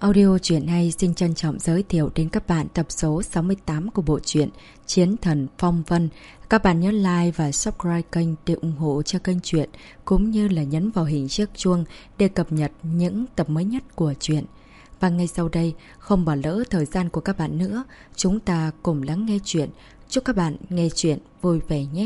Audio truyện hay xin trân trọng giới thiệu đến các bạn tập số 68 của bộ truyện Chiến Thần Phong Vân. Các bạn nhớ like và subscribe kênh để ủng hộ cho kênh truyện, cũng như là nhấn vào hình chiếc chuông để cập nhật những tập mới nhất của truyện. Và ngay sau đây, không bỏ lỡ thời gian của các bạn nữa, chúng ta cùng lắng nghe truyện. Chúc các bạn nghe truyện vui vẻ nhé!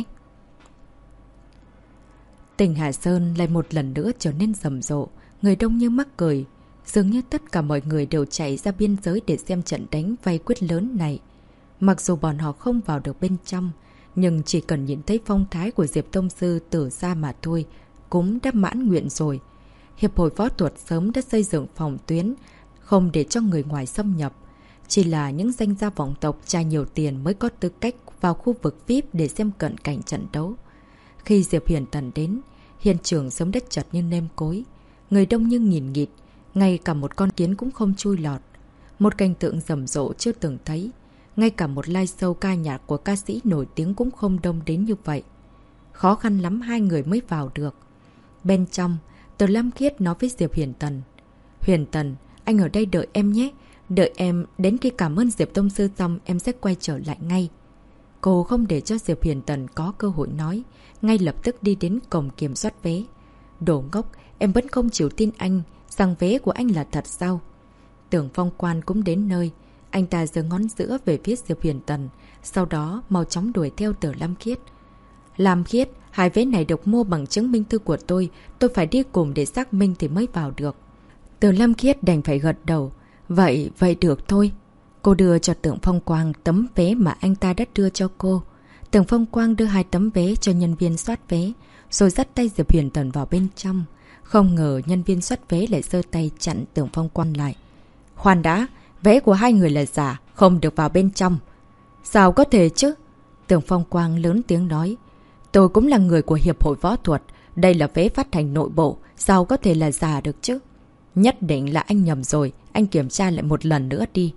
Tỉnh Hà Sơn lại một lần nữa trở nên rầm rộ, người đông như mắc cười. Dường như tất cả mọi người đều chạy ra biên giới để xem trận đánh vây quyết lớn này. Mặc dù bọn họ không vào được bên trong, nhưng chỉ cần nhìn thấy phong thái của Diệp Tông Sư từ xa mà thôi, cũng đã mãn nguyện rồi. Hiệp hội võ thuật sớm đã xây dựng phòng tuyến, không để cho người ngoài xâm nhập. Chỉ là những danh gia vọng tộc trả nhiều tiền mới có tư cách vào khu vực VIP để xem cận cảnh trận đấu. Khi Diệp Huyền Tần đến, hiện trường sớm đất chật như nêm cối. Người đông như nghìn nghịt, ngay cả một con kiến cũng không chui lọt. Một cảnh tượng rầm rộ chưa từng thấy. Ngay cả một live show ca nhạc của ca sĩ nổi tiếng cũng không đông đến như vậy. Khó khăn lắm hai người mới vào được. Bên trong, Từ Lam Khiết nói với Diệp Huyền Tần. Huyền Tần, anh ở đây đợi em nhé. Đợi em, đến khi cảm ơn Diệp Tông Sư xong em sẽ quay trở lại ngay. Cô không để cho Diệp Huyền Tần có cơ hội nói, ngay lập tức đi đến cổng kiểm soát vé. Đồ ngốc, em vẫn không chịu tin anh rằng vé của anh là thật sao? Tưởng Phong Quan cũng đến nơi. Anh ta giơ ngón giữa về phía Diệp Huyền Tần, sau đó mau chóng đuổi theo Từ Lam Khiết. Lam Khiết, hai vé này được mua bằng chứng minh thư của tôi phải đi cùng để xác minh thì mới vào được. Từ Lam Khiết đành phải gật đầu. Vậy được thôi. Cô đưa cho Tưởng Phong Quang tấm vé mà anh ta đã đưa cho cô. Tưởng Phong Quang đưa hai tấm vé cho nhân viên soát vé, rồi dắt tay Diệp Huyền Tần vào bên trong. Không ngờ nhân viên soát vé lại giơ tay chặn Tưởng Phong Quang lại. Khoan đã, vé của hai người là giả, không được vào bên trong. Sao có thể chứ? Tưởng Phong Quang lớn tiếng nói. Tôi cũng là người của Hiệp hội Võ thuật, đây là vé phát hành nội bộ, sao có thể là giả được chứ? Nhất định là anh nhầm rồi, anh kiểm tra lại một lần nữa đi.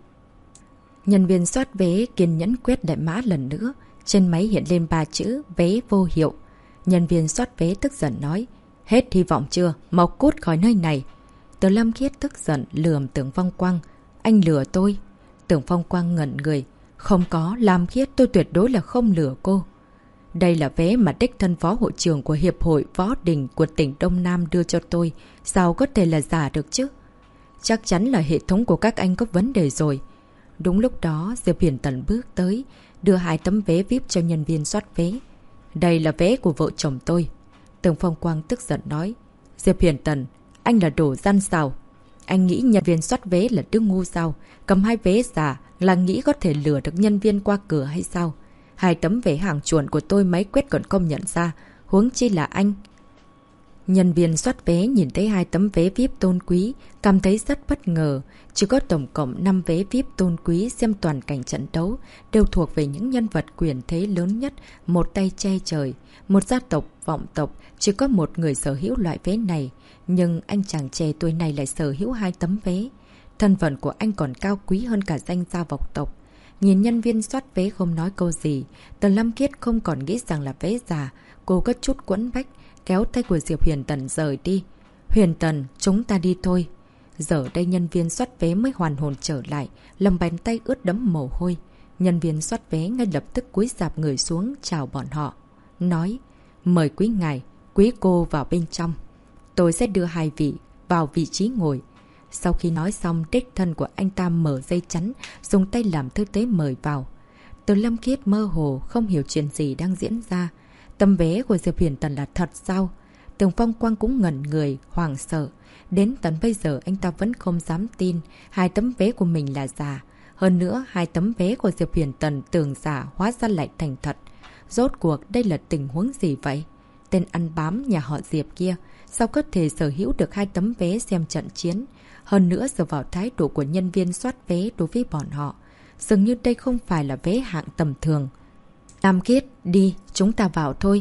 Nhân viên soát vé kiên nhẫn quét đại mã lần nữa, trên máy hiện lên 3 chữ vé vô hiệu. Nhân viên soát vé tức giận nói. Hết hy vọng chưa? Mau cút khỏi nơi này. Từ Lam Khiết tức giận lườm Tưởng Phong Quang. Anh lừa tôi. Tưởng Phong Quang ngẩn người. Không có, Lam Khiết, tôi tuyệt đối là không lừa cô. Đây là vé mà đích thân phó hội trưởng của Hiệp hội Võ Đình của tỉnh Đông Nam đưa cho tôi. Sao có thể là giả được chứ? Chắc chắn là hệ thống của các anh có vấn đề rồi. Đúng lúc đó, Diệp Huyền Tần bước tới, đưa hai tấm vé VIP cho nhân viên soát vé. Đây là vé của vợ chồng tôi. Tưởng Phong Quang tức giận nói. Diệp Huyền Tần, anh là đồ gian sao? Anh nghĩ nhân viên soát vé là đứa ngu sao? Cầm hai vé giả là nghĩ có thể lừa được nhân viên qua cửa hay sao? Hai tấm vé hàng chuẩn của tôi máy quét còn không nhận ra, huống chi là anh. Nhân viên soát vé nhìn thấy hai tấm vé VIP tôn quý, cảm thấy rất bất ngờ. Chỉ có tổng cộng 5 vé VIP tôn quý xem toàn cảnh trận đấu, đều thuộc về những nhân vật quyền thế lớn nhất, một tay che trời. Một gia tộc, vọng tộc, chỉ có một người sở hữu loại vé này. Nhưng anh chàng trẻ tuổi này lại sở hữu hai tấm vé. Thân phận của anh còn cao quý hơn cả danh gia vọng tộc. Nhìn nhân viên soát vé không nói câu gì, Từ Lam Khiết không còn nghĩ rằng là vé giả. Cô có chút quẫn bách, kéo tay của Diệp Huyền Tần rời đi. Huyền Tần, chúng ta đi thôi. Giờ đây nhân viên soát vé mới hoàn hồn trở lại, lòng bàn tay ướt đẫm mồ hôi. Nhân viên soát vé ngay lập tức cúi rạp người xuống chào bọn họ. Nói, mời quý ngài, quý cô vào bên trong. Tôi sẽ đưa hai vị vào vị trí ngồi. Sau khi nói xong, đích thân của anh ta mở dây chắn, dùng tay làm tư thế mời vào. Từ Lâm Khiết mơ hồ, không hiểu chuyện gì đang diễn ra. Tấm vé của Diệp Huyền Tần là thật sao? Tưởng Phong Quang cũng ngẩn người, hoảng sợ. Đến tận bây giờ anh ta vẫn không dám tin hai tấm vé của mình là giả. Hơn nữa, hai tấm vé của Diệp Huyền Tần tưởng giả hóa ra lại thành thật. Rốt cuộc đây là tình huống gì vậy? Tên ăn bám nhà họ Diệp kia, sao có thể sở hữu được hai tấm vé xem trận chiến? Hơn nữa dựa vào thái độ của nhân viên soát vé đối với bọn họ, dường như đây không phải là vé hạng tầm thường. Lam Khiết, đi, chúng ta vào thôi.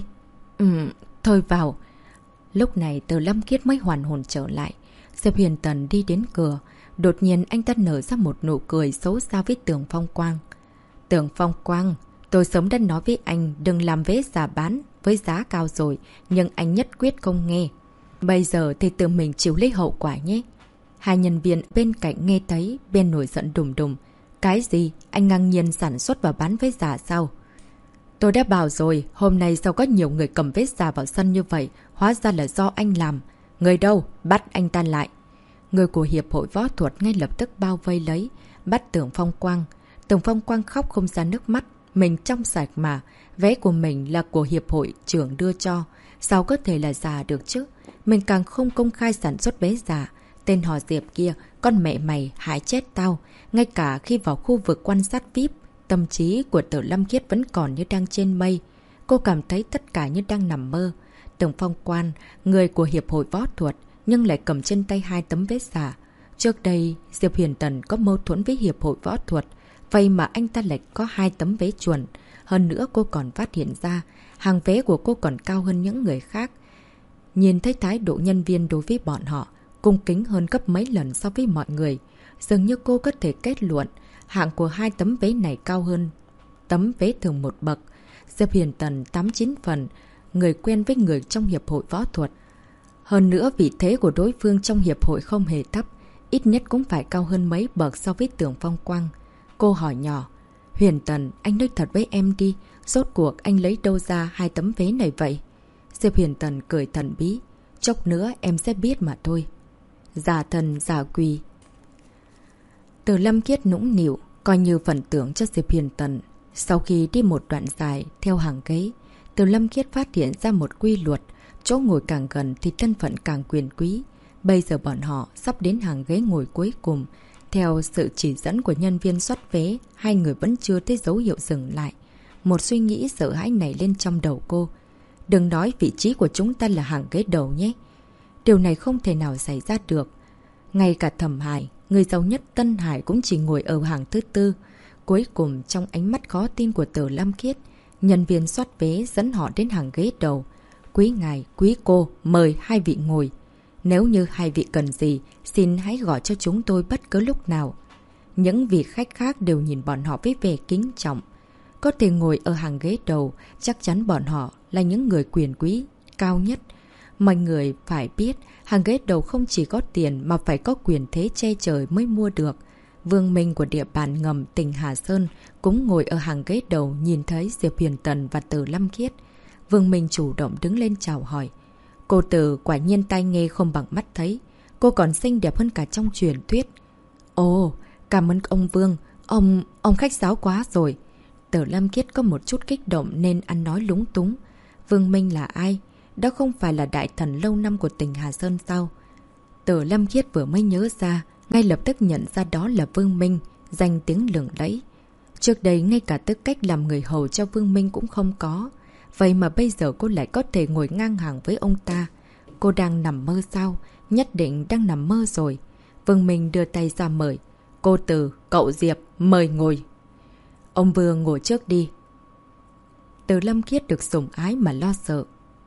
Thôi vào. Lúc này Từ Lam Khiết mới hoàn hồn trở lại. Diệp Huyền Tần đi đến cửa. Đột nhiên anh ta nở ra một nụ cười xấu xa với Tưởng Phong Quang. Tưởng Phong Quang, tôi sớm đã nói với anh đừng làm vé giả bán với giá cao rồi, nhưng anh nhất quyết không nghe. Bây giờ thì tự mình chịu lấy hậu quả nhé. Hai nhân viên bên cạnh nghe thấy, bên nổi giận đùng đùng. Cái gì? Anh ngang nhiên sản xuất và bán vé giả sao? Tôi đã bảo rồi, hôm nay sao có nhiều người cầm vé giả vào sân như vậy, hóa ra là do anh làm. Người đâu? Bắt anh ta lại. Người của Hiệp hội Võ thuật ngay lập tức bao vây lấy, bắt Tưởng Phong Quang. Tưởng Phong Quang khóc không ra nước mắt, mình trong sạch mà, vé của mình là của Hiệp hội trưởng đưa cho, sao có thể là giả được chứ? Mình càng không công khai sản xuất vé giả. Tên họ Diệp kia, con mẹ mày hại chết tao. Ngay cả khi vào khu vực quan sát VIP, tâm trí của Tử Lâm Khiết vẫn còn như đang trên mây. Cô cảm thấy tất cả như đang nằm mơ. Tưởng Phong Quan, người của Hiệp hội Võ thuật, nhưng lại cầm trên tay 2 tấm vé giả. Trước đây, Diệp Huyền Tần có mâu thuẫn với Hiệp hội Võ thuật, vậy mà anh ta lại có 2 tấm vé chuẩn. Hơn nữa cô còn phát hiện ra, hàng vé của cô còn cao hơn những người khác. Nhìn thấy thái độ nhân viên đối với bọn họ, cung kính hơn gấp mấy lần so với mọi người. Dường như cô có thể kết luận, hạng của 2 tấm vé này cao hơn tấm vé thường một bậc. Diệp Huyền Tần 89 phần, người quen với người trong Hiệp hội Võ thuật. Hơn nữa vị thế của đối phương trong Hiệp hội không hề thấp, ít nhất cũng phải cao hơn mấy bậc so với Tưởng Phong Quang. Cô hỏi nhỏ, Huyền Tần, anh nói thật với em đi, rốt cuộc anh lấy đâu ra 2 tấm vé này vậy? Diệp Huyền Tần cười thần bí, chốc nữa em sẽ biết mà thôi. Giả thần giả quỷ. Từ Lâm Khiết nũng nịu, coi như phần tưởng cho Diệp Huyền Tần. Sau khi đi một đoạn dài theo hàng ghế, Từ Lâm Khiết phát hiện ra một quy luật, chỗ ngồi càng gần thì thân phận càng quyền quý. Bây giờ bọn họ sắp đến hàng ghế ngồi cuối cùng. Theo sự chỉ dẫn của nhân viên soát vé, hai người vẫn chưa thấy dấu hiệu dừng lại. Một suy nghĩ sợ hãi nảy lên trong đầu cô. Đừng nói vị trí của chúng ta là hàng ghế đầu nhé. Điều này không thể nào xảy ra được. Ngay cả Thẩm Hải, người giàu nhất Tân Hải cũng chỉ ngồi ở hàng thứ 4. Cuối cùng trong ánh mắt khó tin của Từ Lâm Khiết, nhân viên soát vé dẫn họ đến hàng ghế đầu. Quý ngài, quý cô, mời hai vị ngồi. Nếu như hai vị cần gì, xin hãy gọi cho chúng tôi bất cứ lúc nào. Những vị khách khác đều nhìn bọn họ với vẻ kính trọng. Có thể ngồi ở hàng ghế đầu, chắc chắn bọn họ là những người quyền quý, cao nhất. Mọi người phải biết, hàng ghế đầu không chỉ có tiền mà phải có quyền thế che trời mới mua được. Vương Minh của địa bàn ngầm tỉnh Hà Sơn cũng ngồi ở hàng ghế đầu, nhìn thấy Diệp Huyền Tần và Từ Lâm Khiết. Vương Minh chủ động đứng lên chào hỏi. Cô Từ quả nhiên tai nghe không bằng mắt thấy. Cô còn xinh đẹp hơn cả trong truyền thuyết. Ồ, cảm ơn ông Vương. Ông khách sáo quá rồi. Từ Lâm Khiết có một chút kích động nên ăn nói lúng túng. Vương Minh là ai? Đó không phải là đại thần lâu năm của tỉnh Hà Sơn sao? Từ Lâm Khiết vừa mới nhớ ra, ngay lập tức nhận ra đó là Vương Minh, danh tiếng lừng lẫy. Trước đây ngay cả tư cách làm người hầu cho Vương Minh cũng không có. Vậy mà bây giờ cô lại có thể ngồi ngang hàng với ông ta. Cô đang nằm mơ sao? Nhất định đang nằm mơ rồi. Vương Minh đưa tay ra mời. Cô Từ, cậu Diệp, mời ngồi. Ông Vương ngồi trước đi. Từ Lâm Khiết được sủng ái mà lo sợ.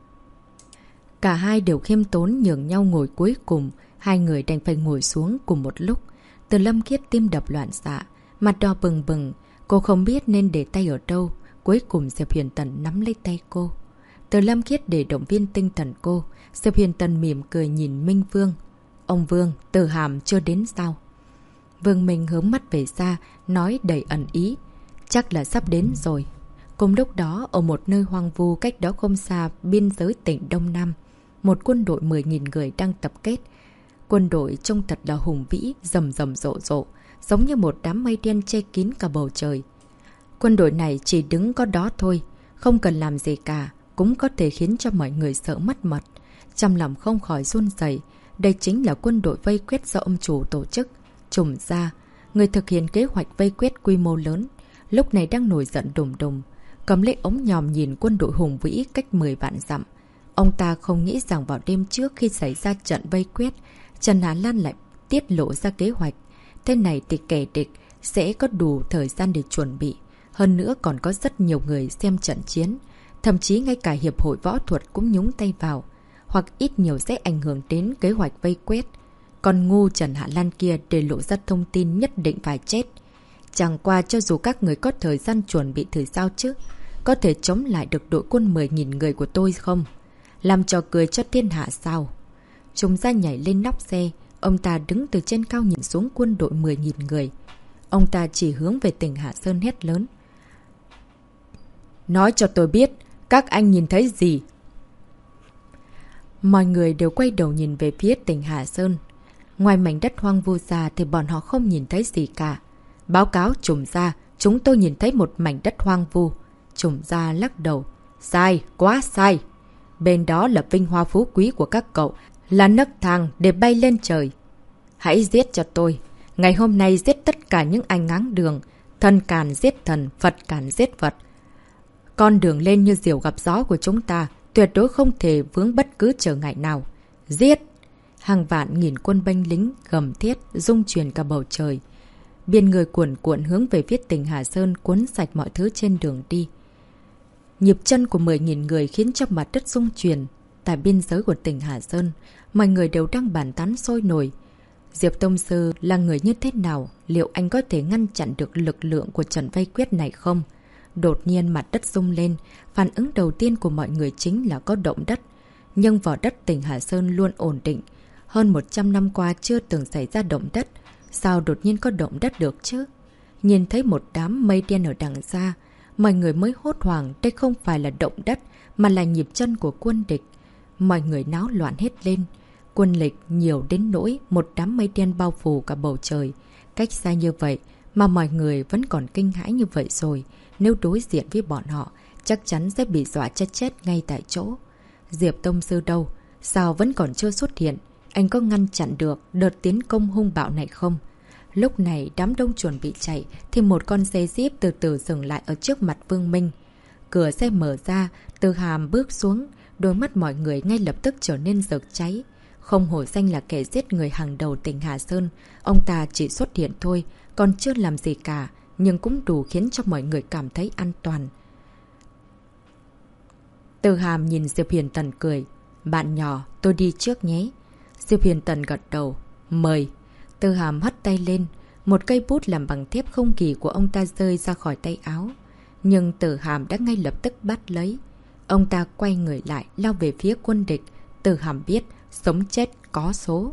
Cả hai đều khiêm tốn nhường nhau ngồi cuối cùng. Hai người đành phải ngồi xuống cùng một lúc. Từ Lâm Khiết tim đập loạn xạ, mặt đỏ bừng bừng. Cô không biết nên để tay ở đâu. Cuối cùng Diệp Huyền Tần nắm lấy tay cô. Từ Lâm Khiết để động viên tinh thần cô. Diệp Huyền Tần mỉm cười nhìn Minh Vương. Ông Vương, Từ Hàm chưa đến sao? Vương Minh hướng mắt về xa, nói đầy ẩn ý. Chắc là sắp đến rồi. Cùng lúc đó, ở một nơi hoang vu cách đó không xa biên giới tỉnh Đông Nam, một quân đội 10.000 người đang tập kết. Quân đội trông thật là hùng vĩ, rầm rầm rộ rộ, giống như một đám mây đen che kín cả bầu trời. Quân đội này chỉ đứng có đó thôi, không cần làm gì cả, cũng có thể khiến cho mọi người sợ mất mật. Trong lòng không khỏi run rẩy. Đây chính là quân đội vây quét do ông chủ tổ chức. Trùm ra, người thực hiện kế hoạch vây quét quy mô lớn, lúc này đang nổi giận đùng đùng, cầm lấy ống nhòm nhìn quân đội hùng vĩ cách 10 vạn dặm. Ông ta không nghĩ rằng vào đêm trước khi xảy ra trận vây quét, Trần Hà Lan lại tiết lộ ra kế hoạch. Thế này thì kẻ địch sẽ có đủ thời gian để chuẩn bị. Hơn nữa còn có rất nhiều người xem trận chiến. Thậm chí ngay cả Hiệp hội Võ thuật cũng nhúng tay vào. Hoặc ít nhiều sẽ ảnh hưởng đến kế hoạch vây quét. Còn ngu Trần Hạ Lan kia để lộ ra thông tin nhất định phải chết. Chẳng qua cho dù các người có thời gian chuẩn bị thử sao chứ, có thể chống lại được đội quân 10.000 người của tôi không? Làm trò cười cho thiên hạ sao? Chúng ra nhảy lên nóc xe, ông ta đứng từ trên cao nhìn xuống quân đội 10.000 người. Ông ta chỉ hướng về tỉnh Hạ Sơn hét lớn. Nói cho tôi biết, các anh nhìn thấy gì? Mọi người đều quay đầu nhìn về phía tỉnh Hạ Sơn. Ngoài mảnh đất hoang vu ra thì bọn họ không nhìn thấy gì cả. Báo cáo Trùm Gia, chúng tôi nhìn thấy một mảnh đất hoang vu. Trùm Gia lắc đầu. Sai, quá sai. Bên đó là vinh hoa phú quý của các cậu, là nấc thang để bay lên trời. Hãy giết cho tôi. Ngày hôm nay giết tất cả những ai ngáng đường. Thần càn giết thần, Phật càn giết Phật. Con đường lên như diều gặp gió của chúng ta tuyệt đối không thể vướng bất cứ trở ngại nào. Giết! Hàng vạn nghìn quân binh lính gầm thiết rung truyền cả bầu trời. Biển người cuồn cuộn hướng về phía tỉnh Hà Sơn cuốn sạch mọi thứ trên đường đi. Nhịp chân của 10.000 người khiến cho mặt đất rung chuyển. Tại biên giới của tỉnh Hà Sơn, mọi người đều đang bàn tán sôi nổi. Diệp Tông Sư là người như thế nào? Liệu anh có thể ngăn chặn được lực lượng của Trần Vây Quyết này không? Đột nhiên mặt đất rung lên, phản ứng đầu tiên của mọi người chính là có động đất. Nhưng vỏ đất tỉnh Hà Sơn luôn ổn định. Hơn 100 năm qua chưa từng xảy ra động đất. Sao đột nhiên có động đất được chứ? Nhìn thấy một đám mây đen ở đằng xa, mọi người mới hốt hoảng đây không phải là động đất mà là nhịp chân của quân địch. Mọi người náo loạn hết lên. Quân địch nhiều đến nỗi một đám mây đen bao phủ cả bầu trời. Cách xa như vậy mà mọi người vẫn còn kinh hãi như vậy rồi. Nếu đối diện với bọn họ, chắc chắn sẽ bị dọa chết ngay tại chỗ. Diệp Tông Sư đâu? Sao vẫn còn chưa xuất hiện? Anh có ngăn chặn được đợt tiến công hung bạo này không? Lúc này đám đông chuẩn bị chạy thì một con xe jeep từ từ dừng lại ở trước mặt Vương Minh. Cửa xe mở ra, Từ Hàm bước xuống, đôi mắt mọi người ngay lập tức trở nên rực cháy. Không hổ danh là kẻ giết người hàng đầu tỉnh Hà Sơn, ông ta chỉ xuất hiện thôi, còn chưa làm gì cả, nhưng cũng đủ khiến cho mọi người cảm thấy an toàn. Từ Hàm nhìn Diệp Huyền Tần cười. Bạn nhỏ, tôi đi trước nhé. Diệp Huyền Tần gật đầu. Mời. Từ Hàm hất tay lên. Một cây bút làm bằng thép không kỳ của ông ta rơi ra khỏi tay áo. Nhưng Từ Hàm đã ngay lập tức bắt lấy. Ông ta quay người lại, lao về phía quân địch. Từ Hàm biết, sống chết có số.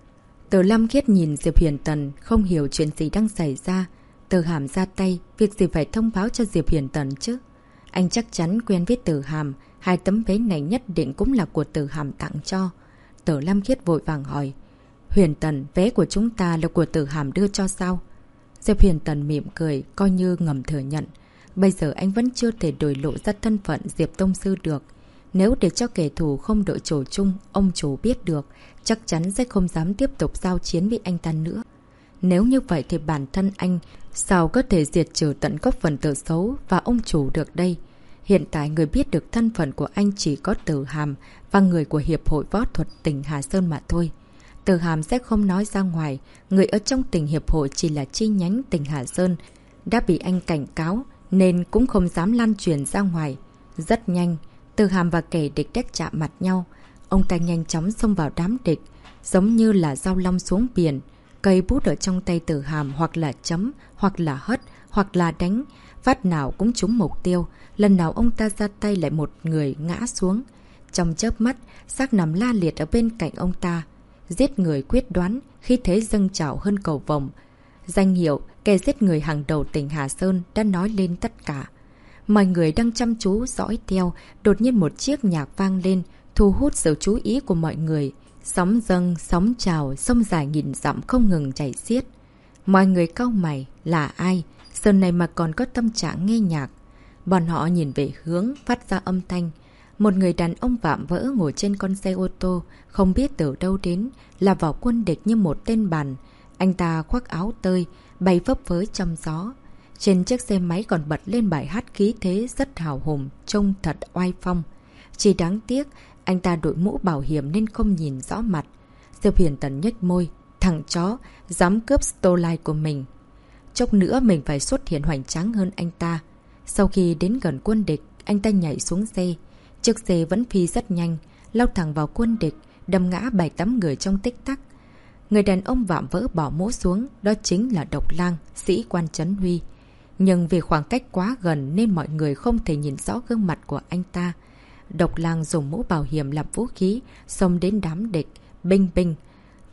Từ Lam Khiết nhìn Diệp Huyền Tần, không hiểu chuyện gì đang xảy ra. Từ Hàm ra tay, việc gì phải thông báo cho Diệp Huyền Tần chứ? Anh chắc chắn quen với Từ Hàm, 2 tấm vé này nhất định cũng là của Từ Hàm tặng cho. Từ Lam Khiết vội vàng hỏi. Huyền Tần, vé của chúng ta là của Từ Hàm đưa cho sao? Diệp Huyền Tần mỉm cười, coi như ngầm thừa nhận. Bây giờ anh vẫn chưa thể đổi lộ ra thân phận Diệp Tông Sư được. Nếu để cho kẻ thù không đội chủ chung, ông chủ biết được, chắc chắn sẽ không dám tiếp tục giao chiến với anh ta nữa. Nếu như vậy thì bản thân anh sao có thể diệt trừ tận gốc phần tử xấu và ông chủ được đây? Hiện tại người biết được thân phận của anh chỉ có Từ Hàm và người của Hiệp hội Võ thuật tỉnh Hà Sơn mà thôi. Từ Hàm sẽ không nói ra ngoài, người ở trong tỉnh Hiệp hội chỉ là chi nhánh tỉnh Hà Sơn. Đã bị anh cảnh cáo nên cũng không dám lan truyền ra ngoài. Rất nhanh, Từ Hàm và kẻ địch đã chạm mặt nhau. Ông ta nhanh chóng xông vào đám địch, giống như là dao long xuống biển. Cây bút ở trong tay Từ Hàm hoặc là chấm, hoặc là hất, hoặc là đánh. Phát nào cũng trúng mục tiêu. Lần nào ông ta ra tay lại một người ngã xuống. Trong chớp mắt, xác nằm la liệt ở bên cạnh ông ta. Giết người quyết đoán, khi thế dâng trào hơn cầu vồng. Danh hiệu kẻ giết người hàng đầu tỉnh Hà Sơn đã nói lên tất cả. Mọi người đang chăm chú dõi theo, đột nhiên một chiếc nhạc vang lên, thu hút sự chú ý của mọi người. Sóng dâng, sóng trào, sông dài nghìn dặm không ngừng chảy xiết. Mọi người cau mày, là ai? Giờ này mà còn có tâm trạng nghe nhạc. Bọn họ nhìn về hướng phát ra âm thanh. Một người đàn ông vạm vỡ ngồi trên con xe ô tô, không biết từ đâu đến, là vào quân địch như một tên bàn. Anh ta khoác áo tơi, bay phấp phới trong gió. Trên chiếc xe máy còn bật lên bài hát khí thế rất hào hùng, trông thật oai phong. Chỉ đáng tiếc, anh ta đội mũ bảo hiểm nên không nhìn rõ mặt. Diệp Huyền Tần nhếch môi, thằng chó, dám cướp Starlight của mình. Chốc nữa mình phải xuất hiện hoành tráng hơn anh ta. Sau khi đến gần quân địch, anh ta nhảy xuống xe. Chiếc xe vẫn phi rất nhanh, lao thẳng vào quân địch, đâm ngã 7-8 người trong tích tắc. Người đàn ông vạm vỡ bỏ mũ xuống, đó chính là Độc Lang, sĩ quan Trấn Huy. Nhưng vì khoảng cách quá gần nên mọi người không thể nhìn rõ gương mặt của anh ta. Độc Lang dùng mũ bảo hiểm làm vũ khí, xông đến đám địch, binh binh.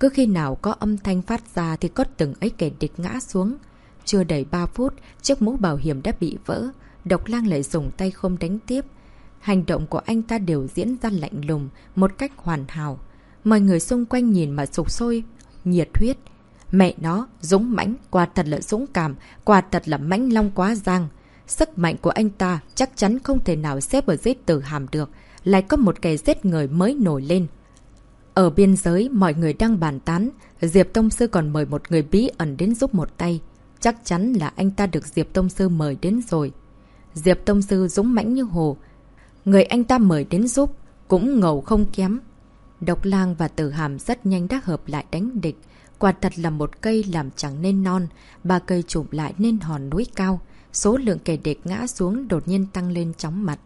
Cứ khi nào có âm thanh phát ra thì có từng ấy kẻ địch ngã xuống. Chưa đầy 3 phút, chiếc mũ bảo hiểm đã bị vỡ. Độc Lang lại dùng tay không đánh tiếp. Hành động của anh ta đều diễn ra lạnh lùng, một cách hoàn hảo. Mọi người xung quanh nhìn mà sục sôi, nhiệt huyết. Mẹ nó, dũng mãnh, quả thật là dũng cảm, quả thật là mãnh long quá giang. Sức mạnh của anh ta chắc chắn không thể nào xếp ở dưới Tử Hàm được. Lại có một kẻ giết người mới nổi lên. Ở biên giới, mọi người đang bàn tán. Diệp Tông Sư còn mời một người bí ẩn đến giúp một tay. Chắc chắn là anh ta được Diệp Tông Sư mời đến rồi. Diệp Tông Sư dũng mãnh như hồ. Người anh ta mời đến giúp cũng ngầu không kém. Độc Lang và Tử Hàm rất nhanh đã hợp lại đánh địch. Quả thật là một cây làm chẳng nên non, 3 cây chụp lại nên hòn núi cao. Số lượng kẻ địch ngã xuống đột nhiên tăng lên chóng mặt.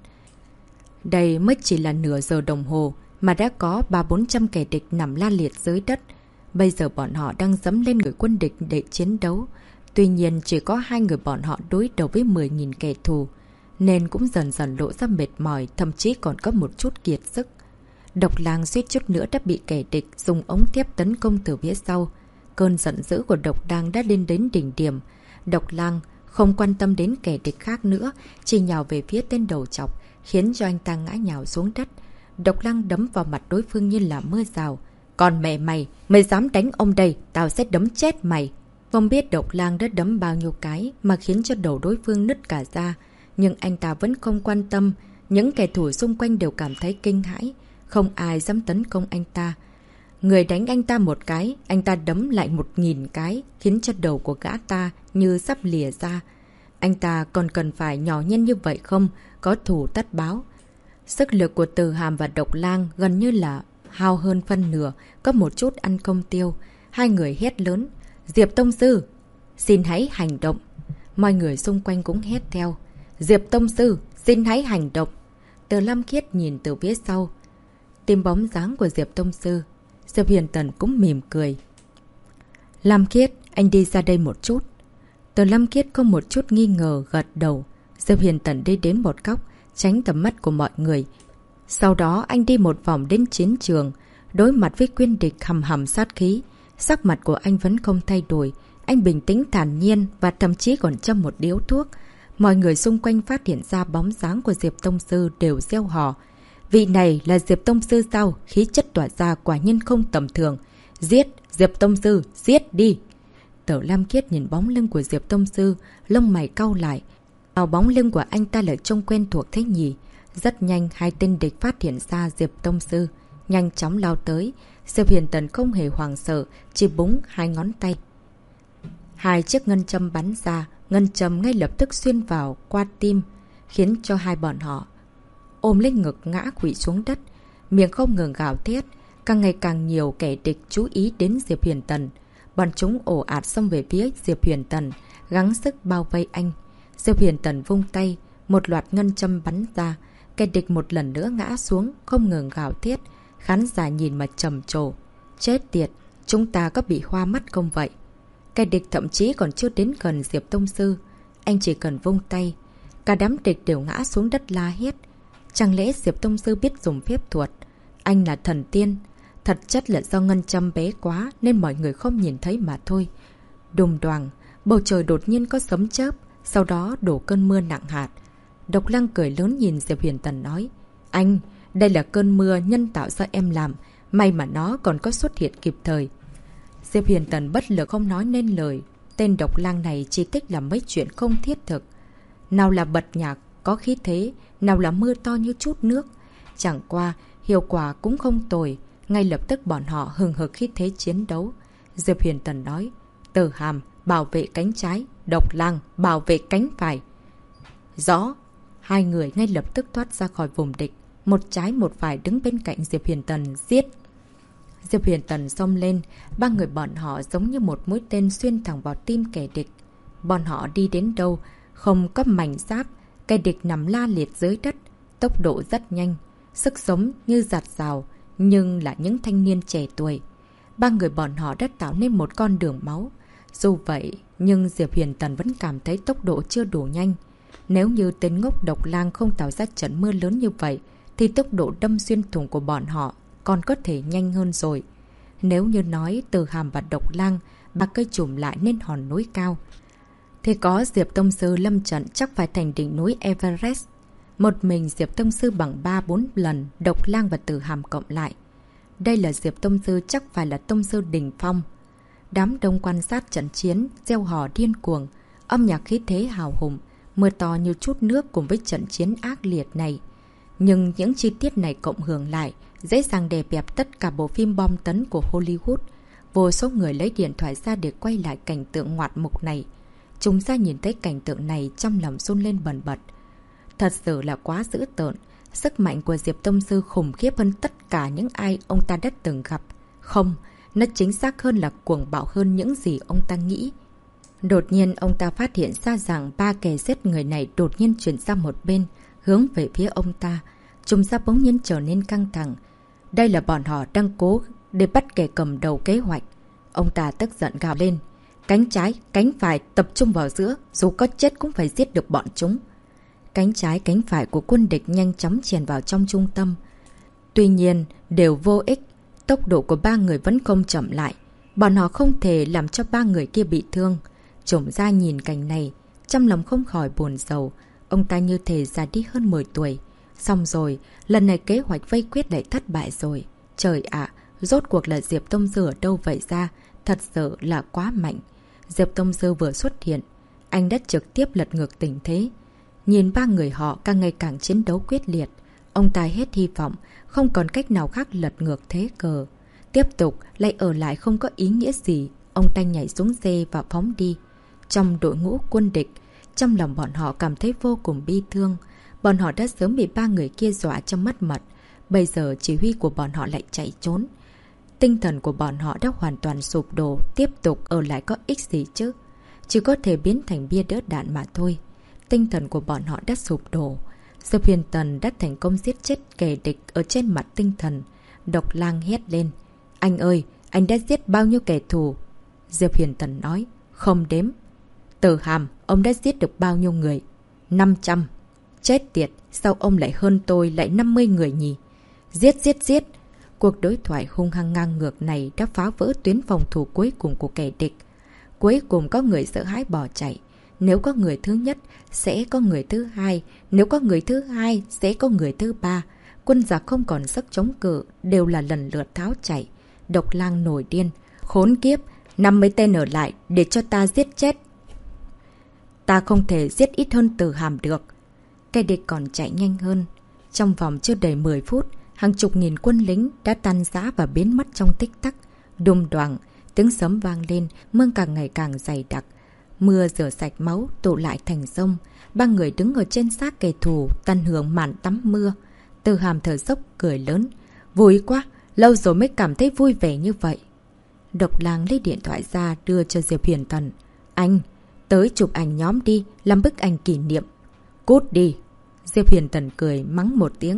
Đây mới chỉ là nửa giờ đồng hồ mà đã có 300-400 kẻ địch nằm la liệt dưới đất. Bây giờ bọn họ đang dẫm lên người quân địch để chiến đấu. Tuy nhiên chỉ có 2 người bọn họ đối đầu với 10.000 kẻ thù. Nên cũng dần dần lộ ra mệt mỏi, thậm chí còn có một chút kiệt sức. Độc Lang suýt chút nữa đã bị kẻ địch dùng ống thép tấn công từ phía sau. Cơn giận dữ của Độc Lang đã lên đến đỉnh điểm. Độc Lang không quan tâm đến kẻ địch khác nữa, chỉ nhào về phía tên đầu chọc, khiến cho anh ta ngã nhào xuống đất. Độc Lang đấm vào mặt đối phương như là mưa rào. Còn mẹ mày, mày dám đánh ông đây, tao sẽ đấm chết mày. Không biết Độc Lang đã đấm bao nhiêu cái mà khiến cho đầu đối phương nứt cả ra. Nhưng anh ta vẫn không quan tâm. Những kẻ thù xung quanh đều cảm thấy kinh hãi. Không ai dám tấn công anh ta. Người đánh anh ta một cái, anh ta đấm lại 1000 cái, khiến cho đầu của gã ta như sắp lìa ra. Anh ta còn cần phải nhỏ nhen như vậy không? Có thù tất báo. Sức lực của Tử Hàm và Độc Lang gần như là hao hơn phân nửa, có một chút ăn không tiêu. 2 người hét lớn. Diệp Tông Sư! Xin hãy hành động! Mọi người xung quanh cũng hét theo. Diệp Tông Sư! Xin hãy hành động! Từ Lam Khiết nhìn từ phía sau. Tìm bóng dáng của Diệp Tông Sư. Diệp Huyền Tần cũng mỉm cười. Lam Khiết, anh đi ra đây một chút. Từ Lam Khiết có một chút nghi ngờ gật đầu. Diệp Huyền Tần đi đến một góc, tránh tầm mắt của mọi người. Sau đó anh đi một vòng đến chiến trường, đối mặt với quân địch hầm hầm sát khí. Sắc mặt của anh vẫn không thay đổi. Anh bình tĩnh thản nhiên và thậm chí còn châm một điếu thuốc. Mọi người xung quanh phát hiện ra bóng dáng của Diệp Tông Sư đều reo hò. Vị này là Diệp Tông Sư sao? Khí chất tỏa ra quả nhiên không tầm thường. Giết! Diệp Tông Sư! Giết đi! Tử Lam Khiết nhìn bóng lưng của Diệp Tông Sư, lông mày cau lại. Vào bóng lưng của anh ta lại trông quen thuộc thế nhỉ? Rất nhanh 2 tên địch phát hiện ra Diệp Tông Sư. Nhanh chóng lao tới. Diệp Huyền Tần không hề hoảng sợ, chỉ búng 2 ngón tay. 2 chiếc ngân châm bắn ra, ngân châm ngay lập tức xuyên vào qua tim, khiến cho 2 bọn họ ôm lên ngực ngã quỵ xuống đất, miệng không ngừng gào thét. Càng ngày càng nhiều kẻ địch chú ý đến Diệp Huyền Tần. Bọn chúng ồ ạt xông về phía Diệp Huyền Tần, gắng sức bao vây anh. Diệp Huyền Tần vung tay, một loạt ngân châm bắn ra. Kẻ địch một lần nữa ngã xuống, không ngừng gào thét. Khán giả nhìn mà trầm trồ. Chết tiệt, chúng ta có bị hoa mắt không vậy? Kẻ địch thậm chí còn chưa đến gần Diệp Tông Sư. Anh chỉ cần vung tay, cả đám địch đều ngã xuống đất la hét. Chẳng lẽ Diệp Tông Sư biết dùng phép thuật? Anh là thần tiên. Thật chất là do ngân châm bé quá nên mọi người không nhìn thấy mà thôi. Đùng đoàng, bầu trời đột nhiên có sấm chớp, sau đó đổ cơn mưa nặng hạt. Độc Lang cười lớn nhìn Diệp Huyền Tần nói. Anh, đây là cơn mưa nhân tạo do em làm. May mà nó còn có xuất hiện kịp thời. Diệp Huyền Tần bất lực không nói nên lời. Tên Độc Lang này chỉ thích làm mấy chuyện không thiết thực. Nào là bật nhạc có khí thế, nào là mưa to như chút nước. Chẳng qua, hiệu quả cũng không tồi. Ngay lập tức bọn họ hừng hực khí thế chiến đấu. Diệp Huyền Tần nói. Tử Hàm, bảo vệ cánh trái. Độc Lang, bảo vệ cánh phải. Rõ. 2 người ngay lập tức thoát ra khỏi vùng địch. Một trái một phải đứng bên cạnh Diệp Huyền Tần giết. Diệp Huyền Tần xông lên. 3 người bọn họ giống như một mũi tên xuyên thẳng vào tim kẻ địch. Bọn họ đi đến đâu không có mảnh giáp. Kẻ địch nằm la liệt dưới đất. Tốc độ rất nhanh. Sức sống như giạt rào. Nhưng là những thanh niên trẻ tuổi. 3 người bọn họ đã tạo nên một con đường máu. Dù vậy, nhưng Diệp Huyền Tần vẫn cảm thấy tốc độ chưa đủ nhanh. Nếu như tên ngốc Độc Lang không tạo ra trận mưa lớn như vậy, thì tốc độ đâm xuyên thủng của bọn họ còn có thể nhanh hơn rồi. Nếu như nói Từ Hàm và Độc Lang, ba cây chùm lại nên hòn núi cao, thì có Diệp Tông Sư lâm trận chắc phải thành đỉnh núi Everest. Một mình Diệp Tông Sư bằng 3-4 lần Độc Lang và Từ Hàm cộng lại. Đây là Diệp Tông Sư chắc phải là Tông Sư đỉnh phong. Đám đông quan sát trận chiến, reo hò điên cuồng, âm nhạc khí thế hào hùng, mưa to như chút nước cùng với trận chiến ác liệt này. Nhưng những chi tiết này cộng hưởng lại, dễ dàng đè bẹp tất cả bộ phim bom tấn của Hollywood. Vô số người lấy điện thoại ra để quay lại cảnh tượng ngoạn mục này. Chúng ta nhìn thấy cảnh tượng này trong lòng run lên bần bật. Thật sự là quá dữ tợn. Sức mạnh của Diệp Tông Sư khủng khiếp hơn tất cả những ai ông ta đã từng gặp. Không, nó chính xác hơn là cuồng bạo hơn những gì ông ta nghĩ. Đột nhiên ông ta phát hiện ra rằng ba kẻ giết người này đột nhiên chuyển sang một bên, hướng về phía ông ta. Chúng ta bỗng nhiên trở nên căng thẳng. Đây là bọn họ đang cố để bắt kẻ cầm đầu kế hoạch. Ông ta tức giận gào lên. Cánh trái, cánh phải tập trung vào giữa, dù có chết cũng phải giết được bọn chúng. Cánh trái, cánh phải của quân địch nhanh chóng chèn vào trong trung tâm. Tuy nhiên, đều vô ích. Tốc độ của ba người vẫn không chậm lại. Bọn họ không thể làm cho ba người kia bị thương. Trổm ra nhìn cảnh này, trong lòng không khỏi buồn rầu. Ông ta như thể già đi hơn 10 tuổi. Xong rồi, lần này kế hoạch vây quyết lại thất bại rồi. Trời ạ, rốt cuộc là Diệp Tông Sư ở đâu vậy ra? Thật sự là quá mạnh. Diệp Tông Sư vừa xuất hiện, anh đã trực tiếp lật ngược tình thế. Nhìn ba người họ càng ngày càng chiến đấu quyết liệt. Ông ta hết hy vọng, không còn cách nào khác lật ngược thế cờ. Tiếp tục lại ở lại không có ý nghĩa gì. Ông ta nhảy xuống xe và phóng đi. Trong đội ngũ quân địch, trong lòng bọn họ cảm thấy vô cùng bi thương. Bọn họ đã sớm bị ba người kia dọa cho mất mật. Bây giờ chỉ huy của bọn họ lại chạy trốn. Tinh thần của bọn họ đã hoàn toàn sụp đổ. Tiếp tục ở lại có ích gì chứ? Chỉ có thể biến thành bia đỡ đạn mà thôi. Tinh thần của bọn họ đã sụp đổ. Diệp Huyền Tần đã thành công giết chết kẻ địch ở trên mặt tinh thần. Độc Lang hét lên. Anh ơi, anh đã giết bao nhiêu kẻ thù? Diệp Huyền Tần nói. Không đếm. Từ Hàm, ông đã giết được bao nhiêu người? 500. Chết tiệt, sao ông lại hơn tôi lại 50 người nhỉ? Giết, giết, giết. Cuộc đối thoại hung hăng ngang ngược này đã phá vỡ tuyến phòng thủ cuối cùng của kẻ địch. Cuối cùng có người sợ hãi bỏ chạy. Nếu có người thứ nhất, sẽ có người thứ hai. Nếu có người thứ hai, sẽ có người thứ ba. Quân giặc không còn sức chống cự, đều là lần lượt tháo chạy. Độc Lang nổi điên. Khốn kiếp, 50 tên ở lại để cho ta giết chết. Ta không thể giết ít hơn Từ Hàm được. Kẻ địch còn chạy nhanh hơn. Trong vòng chưa đầy 10 phút, hàng chục nghìn quân lính đã tan rã và biến mất trong tích tắc. Đùng đoàng, tiếng sấm vang lên, mưa càng ngày càng dày đặc. Mưa rửa sạch máu, tụ lại thành sông. Ba người đứng ở trên xác kẻ thù, tận hưởng màn tắm mưa. Từ Hàm thở dốc, cười lớn. Vui quá, lâu rồi mới cảm thấy vui vẻ như vậy. Độc Lang lấy điện thoại ra đưa cho Diệp Huyền Tần. Anh, tới chụp ảnh nhóm đi, làm bức ảnh kỷ niệm. Cút đi. Diệp Huyền Tần cười mắng một tiếng.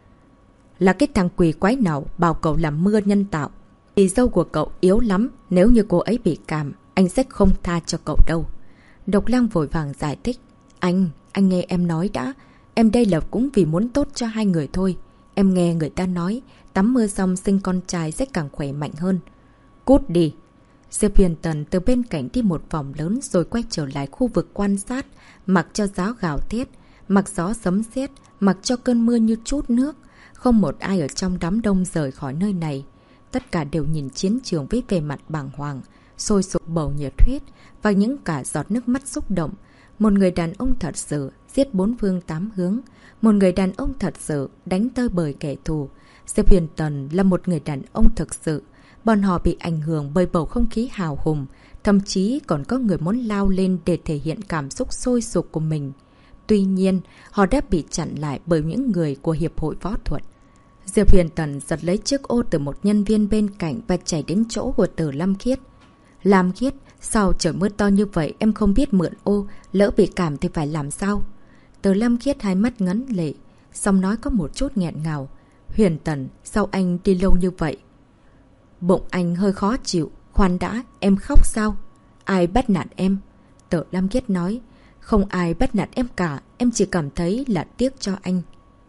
Là cái thằng quỷ quái nào bảo cậu làm mưa nhân tạo. Vì dâu của cậu yếu lắm, nếu như cô ấy bị cảm, anh sẽ không tha cho cậu đâu. Độc Lang vội vàng giải thích. Anh nghe em nói đã. Em đây là cũng vì muốn tốt cho hai người thôi. Em nghe người ta nói, tắm mưa xong sinh con trai sẽ càng khỏe mạnh hơn. Cút đi. Diệp Huyền Tần từ bên cạnh đi một vòng lớn rồi quay trở lại khu vực quan sát, mặc cho gió gào thét, mặc gió sấm sét, mặc cho cơn mưa như trút nước. Không một ai ở trong đám đông rời khỏi nơi này. Tất cả đều nhìn chiến trường với vẻ mặt bàng hoàng, sôi sục bầu nhiệt huyết và những cả giọt nước mắt xúc động. Một người đàn ông thật sự giết 4 phương 8 hướng. Một người đàn ông thật sự đánh tơi bời kẻ thù. Diệp Huyền Tần là một người đàn ông thực sự. Bọn họ bị ảnh hưởng bởi bầu không khí hào hùng. Thậm chí còn có người muốn lao lên để thể hiện cảm xúc sôi sục của mình. Tuy nhiên, họ đã bị chặn lại bởi những người của Hiệp hội Võ thuật. Diệp Huyền Tần giật lấy chiếc ô từ một nhân viên bên cạnh và chạy đến chỗ của Từ Lâm Khiết. Lam Khiết, sao trời mưa to như vậy em không biết mượn ô, lỡ bị cảm thì phải làm sao? Từ Lâm Khiết hai mắt ngấn lệ, xong nói có một chút nghẹn ngào. Huyền Tần, sao anh đi lâu như vậy? Bụng anh hơi khó chịu. Khoan đã, em khóc sao? Ai bắt nạt em? Từ Lâm Khiết nói. Không ai bắt nạt em cả, em chỉ cảm thấy là tiếc cho anh.